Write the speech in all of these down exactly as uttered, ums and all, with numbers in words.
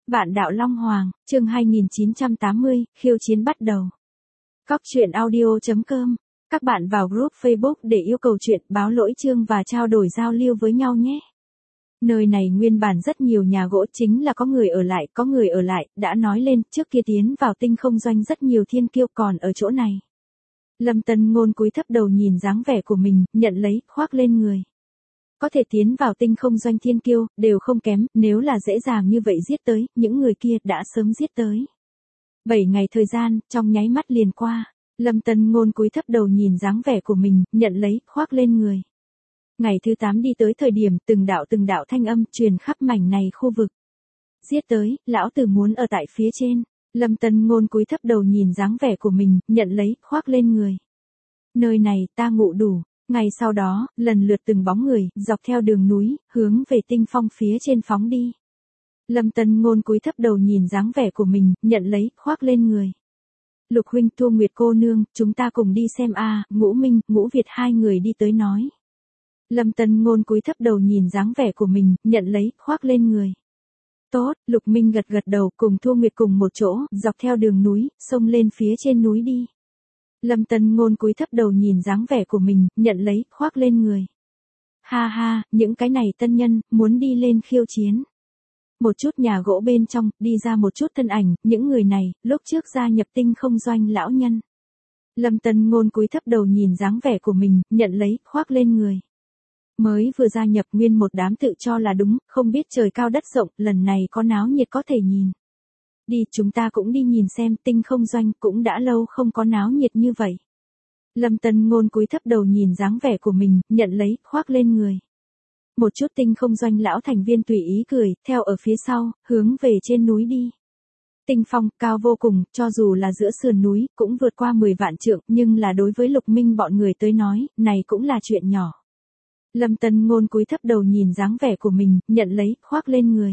Vạn đạo Long Hoàng, chương hai nghìn chín trăm tám mươi, khiêu chiến bắt đầu. Cóc truyện audio chấm com. Các bạn vào group Facebook để yêu cầu chuyện, báo lỗi chương và trao đổi giao lưu với nhau nhé. Nơi này nguyên bản rất nhiều nhà gỗ, chính là có người ở lại, có người ở lại, đã nói lên, trước kia tiến vào tinh không doanh rất nhiều thiên kiêu, còn ở chỗ này. Lâm Tân Ngôn cúi thấp đầu nhìn dáng vẻ của mình, nhận lấy, khoác lên người. Có thể tiến vào tinh không doanh thiên kiêu, đều không kém, nếu là dễ dàng như vậy giết tới, những người kia đã sớm giết tới. Bảy ngày thời gian, trong nháy mắt liền qua, Lâm Tân Ngôn cúi thấp đầu nhìn dáng vẻ của mình, nhận lấy, khoác lên người. Ngày thứ tám đi tới thời điểm, từng đạo từng đạo thanh âm truyền khắp mảnh này khu vực. Giết tới, lão tử muốn ở tại phía trên. Lâm Tân Ngôn cúi thấp đầu nhìn dáng vẻ của mình, nhận lấy, khoác lên người. Nơi này, ta ngủ đủ. Ngày sau đó, lần lượt từng bóng người, dọc theo đường núi, hướng về tinh phong phía trên phóng đi. Lâm Tân Ngôn cúi thấp đầu nhìn dáng vẻ của mình, nhận lấy, khoác lên người. Lục huynh, Thu Nguyệt cô nương, chúng ta cùng đi xem a. À, Ngũ Minh, Ngũ Việt hai người đi tới nói. Lâm Tân Ngôn cúi thấp đầu nhìn dáng vẻ của mình, nhận lấy, khoác lên người. Tốt, Lục Minh gật gật đầu, cùng Thu Nguyệt cùng một chỗ, dọc theo đường núi, xông lên phía trên núi đi. Lâm Tân Ngôn cúi thấp đầu nhìn dáng vẻ của mình, nhận lấy, khoác lên người. Ha ha, những cái này tân nhân, muốn đi lên khiêu chiến. Một chút nhà gỗ bên trong, đi ra một chút thân ảnh, những người này, lúc trước gia nhập tinh không doanh lão nhân. Lâm Tân Ngôn cúi thấp đầu nhìn dáng vẻ của mình, nhận lấy, khoác lên người. Mới vừa gia nhập nguyên một đám tự cho là đúng, không biết trời cao đất rộng, lần này có náo nhiệt có thể nhìn. Đi, chúng ta cũng đi nhìn xem, tinh không doanh cũng đã lâu không có náo nhiệt như vậy. Lâm Tân Ngôn cúi thấp đầu nhìn dáng vẻ của mình, nhận lấy, khoác lên người. Một chút tinh không doanh lão thành viên tùy ý cười, theo ở phía sau, hướng về trên núi đi. Tinh phong, cao vô cùng, cho dù là giữa sườn núi, cũng vượt qua mười vạn trượng, nhưng là đối với Lục Minh bọn người tới nói, này cũng là chuyện nhỏ. Lâm Tân Ngôn cúi thấp đầu nhìn dáng vẻ của mình, nhận lấy, khoác lên người.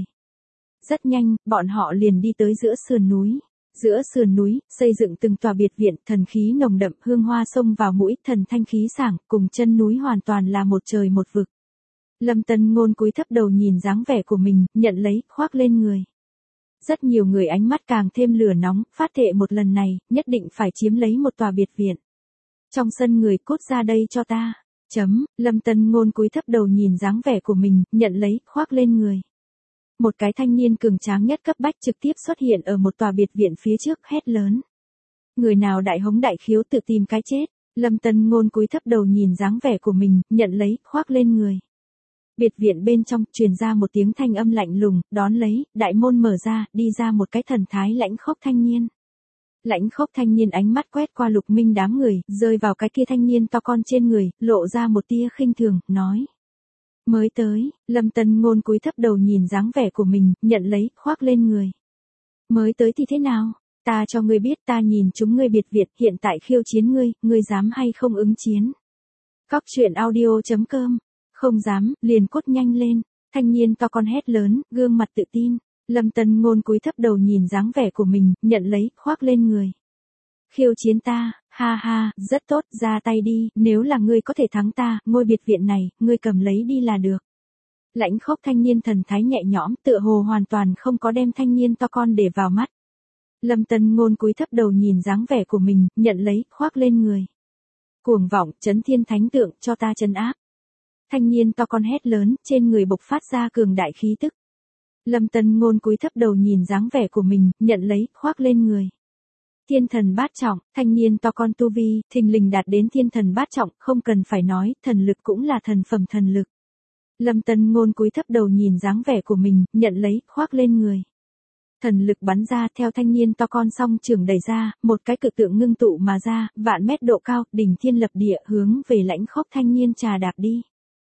Rất nhanh, bọn họ liền đi tới giữa sườn núi. Giữa sườn núi, xây dựng từng tòa biệt viện, thần khí nồng đậm, hương hoa xông vào mũi, thần thanh khí sảng, cùng chân núi hoàn toàn là một trời một vực. Lâm Tân Ngôn cúi thấp đầu nhìn dáng vẻ của mình, nhận lấy, khoác lên người. Rất nhiều người ánh mắt càng thêm lửa nóng, phát thệ một lần này, nhất định phải chiếm lấy một tòa biệt viện. Trong sân người, cút ra đây cho ta. Chấm, Lâm Tân Ngôn cúi thấp đầu nhìn dáng vẻ của mình, nhận lấy, khoác lên người. Một cái thanh niên cường tráng nhất cấp bách trực tiếp xuất hiện ở một tòa biệt viện phía trước, hét lớn. Người nào đại hống đại khiếu tự tìm cái chết. Lâm Tân Ngôn cúi thấp đầu nhìn dáng vẻ của mình, nhận lấy, khoác lên người. Biệt viện bên trong, truyền ra một tiếng thanh âm lạnh lùng, đón lấy, đại môn mở ra, đi ra một cái thần thái lãnh khốc thanh niên. Lãnh khốc thanh niên ánh mắt quét qua Lục Minh đám người, rơi vào cái kia thanh niên to con trên người, lộ ra một tia khinh thường, nói. Mới tới, Lâm Tân Ngôn cúi thấp đầu nhìn dáng vẻ của mình, nhận lấy, khoác lên người. Mới tới thì thế nào? Ta cho ngươi biết, ta nhìn chúng ngươi biệt viện, hiện tại khiêu chiến ngươi, ngươi dám hay không ứng chiến? Cóc truyện audio chấm com. Không dám, liền cốt nhanh lên. Thanh niên to con hét lớn, gương mặt tự tin. Lâm Tân Ngôn cúi thấp đầu nhìn dáng vẻ của mình, nhận lấy, khoác lên người. Khiêu chiến ta, ha ha, rất tốt, ra tay đi, nếu là ngươi có thể thắng ta, ngôi biệt viện này, ngươi cầm lấy đi là được. Lãnh khốc thanh niên thần thái nhẹ nhõm, tựa hồ hoàn toàn không có đem thanh niên to con để vào mắt. Lâm Tân Ngôn cúi thấp đầu nhìn dáng vẻ của mình, nhận lấy, khoác lên người. Cuồng vọng, trấn thiên thánh tượng, cho ta trấn áp. Thanh niên to con hét lớn, trên người bộc phát ra cường đại khí tức. Lâm Tân Ngôn cúi thấp đầu nhìn dáng vẻ của mình, nhận lấy, khoác lên người. Thiên thần bát trọng, thanh niên to con tu vi, thình lình đạt đến thiên thần bát trọng, không cần phải nói, thần lực cũng là thần phẩm thần lực. Lâm Tân Ngôn cúi thấp đầu nhìn dáng vẻ của mình, nhận lấy, khoác lên người. Thần lực bắn ra, theo thanh niên to con song trường đẩy ra, một cái cự tượng ngưng tụ mà ra, vạn mét độ cao, đỉnh thiên lập địa, hướng về lãnh khốc thanh niên trà đạp đi.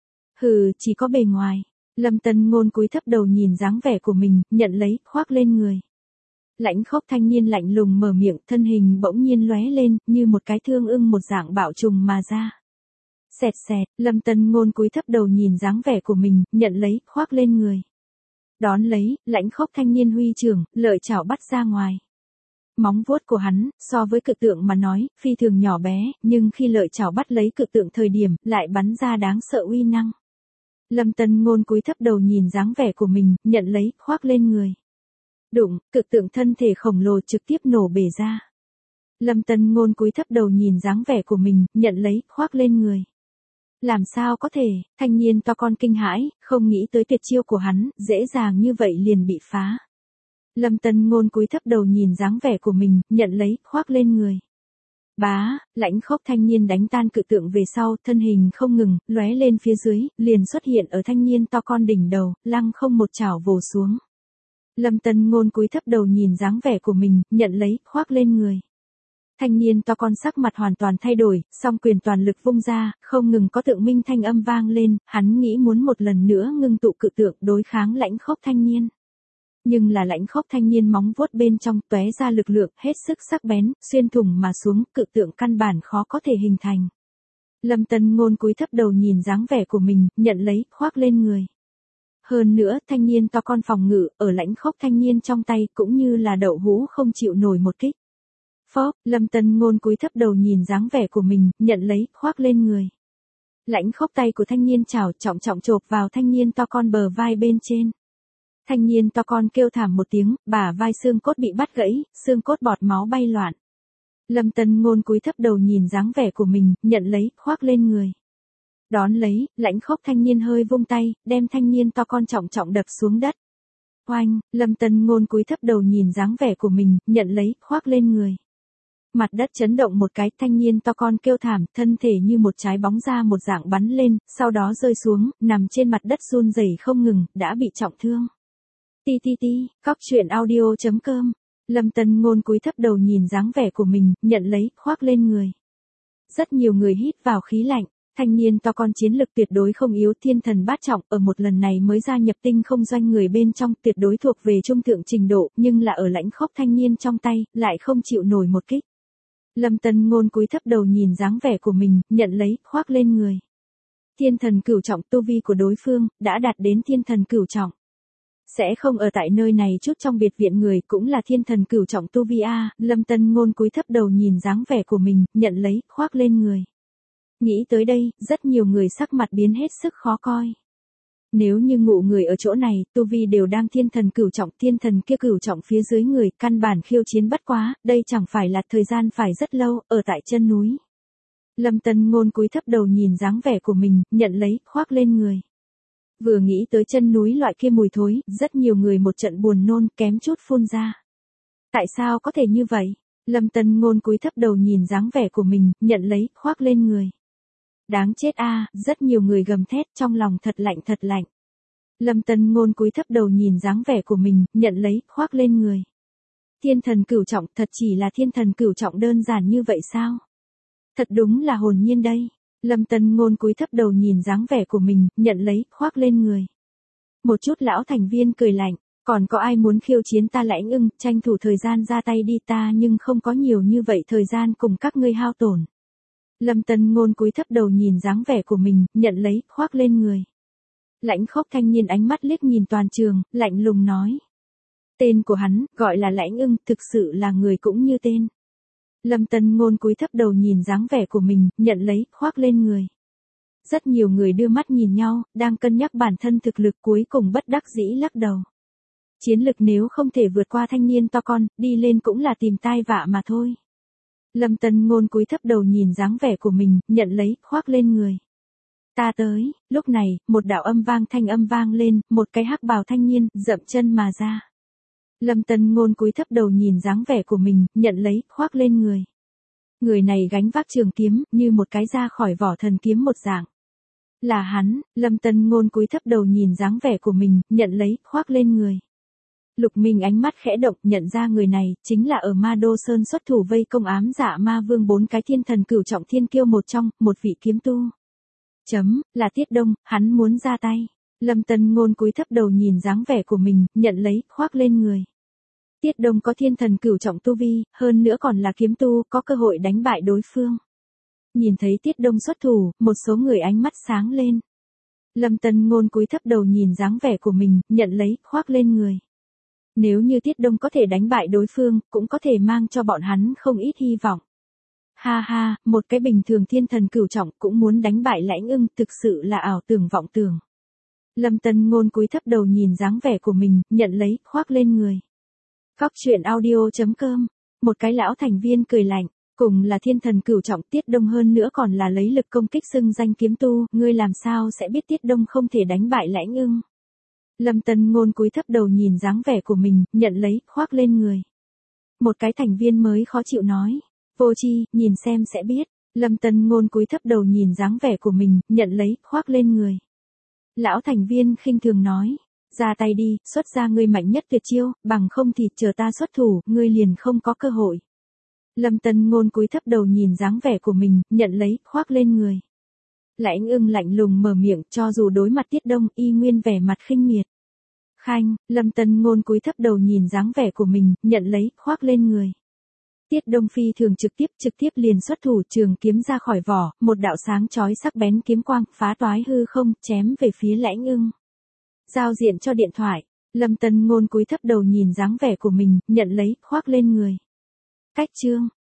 Hừ, chỉ có bề ngoài. Lâm Tân Ngôn cúi thấp đầu nhìn dáng vẻ của mình, nhận lấy, khoác lên người. Lãnh khốc thanh niên lạnh lùng mở miệng, thân hình bỗng nhiên lóe lên, như một cái thương ưng một dạng bạo trùng mà ra. Xẹt xẹt, Lâm Tân Ngôn cúi thấp đầu nhìn dáng vẻ của mình, nhận lấy, khoác lên người. Đón lấy, lãnh khốc thanh niên huy trưởng, lợi chảo bắt ra ngoài. Móng vuốt của hắn, so với cự tượng mà nói, phi thường nhỏ bé, nhưng khi lợi chảo bắt lấy cự tượng thời điểm, lại bắn ra đáng sợ uy năng. Lâm Tân Ngôn cúi thấp đầu nhìn dáng vẻ của mình, nhận lấy, khoác lên người. Đụng, cực tượng thân thể khổng lồ trực tiếp nổ bể ra. Lâm Tân Ngôn cúi thấp đầu nhìn dáng vẻ của mình, nhận lấy, khoác lên người. Làm sao có thể, thanh niên to con kinh hãi, không nghĩ tới tuyệt chiêu của hắn, dễ dàng như vậy liền bị phá. Lâm Tân Ngôn cúi thấp đầu nhìn dáng vẻ của mình, nhận lấy, khoác lên người. Bá, lãnh khốc thanh niên đánh tan cự tượng về sau, thân hình không ngừng, lóe lên phía dưới, liền xuất hiện ở thanh niên to con đỉnh đầu, lăng không một chảo vồ xuống. Lâm Tân Ngôn cúi thấp đầu nhìn dáng vẻ của mình, nhận lấy, khoác lên người. Thanh niên to con sắc mặt hoàn toàn thay đổi, song quyền toàn lực vung ra, không ngừng có tượng minh thanh âm vang lên, hắn nghĩ muốn một lần nữa ngưng tụ cự tượng đối kháng lãnh khốc thanh niên. Nhưng là lãnh khốc thanh niên móng vuốt bên trong tóe ra lực lượng hết sức sắc bén, xuyên thủng mà xuống, cự tượng căn bản khó có thể hình thành. Lâm Tân Ngôn cúi thấp đầu nhìn dáng vẻ của mình, nhận lấy, khoác lên người. Hơn nữa, thanh niên to con phòng ngự, ở lãnh khốc thanh niên trong tay cũng như là đậu hũ không chịu nổi một kích. Phóp, Lâm Tân Ngôn cúi thấp đầu nhìn dáng vẻ của mình, nhận lấy, khoác lên người. Lãnh khốc tay của thanh niên chảo trọng trọng chộp vào thanh niên to con bờ vai bên trên. Thanh niên to con kêu thảm một tiếng, bả vai xương cốt bị bắt gãy, xương cốt bọt máu bay loạn. Lâm Tân Ngôn cúi thấp đầu nhìn dáng vẻ của mình, nhận lấy, khoác lên người. Đón lấy, lãnh khốc thanh niên hơi vung tay, đem thanh niên to con trọng trọng đập xuống đất. Oanh, Lâm Tân Ngôn cúi thấp đầu nhìn dáng vẻ của mình, nhận lấy, khoác lên người. Mặt đất chấn động một cái, thanh niên to con kêu thảm, thân thể như một trái bóng ra một dạng bắn lên, sau đó rơi xuống, nằm trên mặt đất run rẩy không ngừng, đã bị trọng thương. Ti ti ti, cóc truyện audio chấm com. Lâm Tân Ngôn cúi thấp đầu nhìn dáng vẻ của mình, nhận lấy, khoác lên người. Rất nhiều người hít vào khí lạnh, thanh niên to con chiến lực tuyệt đối không yếu, thiên thần bát trọng, ở một lần này mới gia nhập tinh không doanh người bên trong, tuyệt đối thuộc về trung thượng trình độ, nhưng là ở lãnh khốc thanh niên trong tay, lại không chịu nổi một kích. Lâm Tân Ngôn cúi thấp đầu nhìn dáng vẻ của mình, nhận lấy, khoác lên người. Thiên thần cửu trọng, tu vi của đối phương đã đạt đến thiên thần cửu trọng. Sẽ không ở tại nơi này chút trong biệt viện người, cũng là thiên thần cửu trọng tu vi a. Lâm Tân Ngôn cúi thấp đầu nhìn dáng vẻ của mình, nhận lấy, khoác lên người. Nghĩ tới đây, rất nhiều người sắc mặt biến hết sức khó coi. Nếu như ngụ người ở chỗ này, tu vi đều đang thiên thần cửu trọng, thiên thần kia cửu trọng phía dưới người, căn bản khiêu chiến bất quá, đây chẳng phải là thời gian phải rất lâu, ở tại chân núi. Lâm Tân Ngôn cúi thấp đầu nhìn dáng vẻ của mình, nhận lấy, khoác lên người. Vừa nghĩ tới chân núi loại kia mùi thối, rất nhiều người một trận buồn nôn, kém chút phun ra. Tại sao có thể như vậy? Lâm Tân Ngôn cúi thấp đầu nhìn dáng vẻ của mình, nhận lấy, khoác lên người. Đáng chết a, rất nhiều người gầm thét, trong lòng thật lạnh thật lạnh. Lâm Tân Ngôn cúi thấp đầu nhìn dáng vẻ của mình, nhận lấy, khoác lên người. Thiên thần cửu trọng, thật chỉ là thiên thần cửu trọng đơn giản như vậy sao? Thật đúng là hồn nhiên đây. Lâm Tân Ngôn cúi thấp đầu nhìn dáng vẻ của mình, nhận lấy, khoác lên người. Một chút lão thành viên cười lạnh, còn có ai muốn khiêu chiến ta Lãnh Ưng, tranh thủ thời gian ra tay đi, ta nhưng không có nhiều như vậy thời gian cùng các ngươi hao tổn. Lâm Tân Ngôn cúi thấp đầu nhìn dáng vẻ của mình, nhận lấy, khoác lên người. Lãnh khốc thanh niên ánh mắt liếc nhìn toàn trường, lạnh lùng nói. Tên của hắn, gọi là Lãnh Ưng, thực sự là người cũng như tên. Lâm Tân Ngôn cúi thấp đầu nhìn dáng vẻ của mình, nhận lấy, khoác lên người. Rất nhiều người đưa mắt nhìn nhau, đang cân nhắc bản thân thực lực, cuối cùng bất đắc dĩ lắc đầu. Chiến lực nếu không thể vượt qua thanh niên to con, đi lên cũng là tìm tai vạ mà thôi. Lâm Tân Ngôn cúi thấp đầu nhìn dáng vẻ của mình, nhận lấy, khoác lên người. Ta tới, lúc này, một đạo âm vang thanh âm vang lên, một cái hắc bào thanh niên, dậm chân mà ra. Lâm Tân Ngôn cúi thấp đầu nhìn dáng vẻ của mình, nhận lấy, khoác lên người. Người này gánh vác trường kiếm, như một cái ra khỏi vỏ thần kiếm một dạng. Là hắn, Lâm Tân Ngôn cúi thấp đầu nhìn dáng vẻ của mình, nhận lấy, khoác lên người. Lục Minh ánh mắt khẽ động, nhận ra người này, chính là ở Ma Đô Sơn xuất thủ vây công ám dạ ma vương bốn cái thiên thần cửu trọng thiên kiêu một trong, một vị kiếm tu. Chấm, là Tiết Đông, hắn muốn ra tay. Lâm Tân Ngôn cúi thấp đầu nhìn dáng vẻ của mình, nhận lấy, khoác lên người. Tiết Đông có thiên thần cửu trọng tu vi, hơn nữa còn là kiếm tu, có cơ hội đánh bại đối phương. Nhìn thấy Tiết Đông xuất thủ, một số người ánh mắt sáng lên. Lâm Tân Ngôn cúi thấp đầu nhìn dáng vẻ của mình, nhận lấy, khoác lên người. Nếu như Tiết Đông có thể đánh bại đối phương, cũng có thể mang cho bọn hắn không ít hy vọng. Ha ha, một cái bình thường thiên thần cửu trọng cũng muốn đánh bại Lãnh Ưng, thực sự là ảo tưởng vọng tưởng. Lâm Tân Ngôn cúi thấp đầu nhìn dáng vẻ của mình, nhận lấy, khoác lên người. Cóc truyện audio chấm com. Một cái lão thành viên cười lạnh, cùng là thiên thần cửu trọng Tiết Đông hơn nữa còn là lấy lực công kích xưng danh kiếm tu, ngươi làm sao sẽ biết Tiết Đông không thể đánh bại Lãnh Ưng. Lâm Tân Ngôn cúi thấp đầu nhìn dáng vẻ của mình, nhận lấy, khoác lên người. Một cái thành viên mới khó chịu nói, vô tri, nhìn xem sẽ biết. Lâm Tân Ngôn cúi thấp đầu nhìn dáng vẻ của mình, nhận lấy, khoác lên người. Lão thành viên khinh thường nói, ra tay đi, xuất ra ngươi mạnh nhất tuyệt chiêu, bằng không thì chờ ta xuất thủ, ngươi liền không có cơ hội. Lâm Tân Ngôn cúi thấp đầu nhìn dáng vẻ của mình, nhận lấy, khoác lên người. Lãnh Ưng lạnh lùng mở miệng, cho dù đối mặt Tiết Đông, y nguyên vẻ mặt khinh miệt. Khanh, Lâm Tân Ngôn cúi thấp đầu nhìn dáng vẻ của mình, nhận lấy, khoác lên người. Tiết Đông phi thường trực tiếp trực tiếp liền xuất thủ, trường kiếm ra khỏi vỏ, một đạo sáng chói sắc bén kiếm quang, phá toái hư không, chém về phía Lãnh Ưng. Giao diện cho điện thoại, Lâm Tân Ngôn cúi thấp đầu nhìn dáng vẻ của mình, nhận lấy, khoác lên người. Cách chương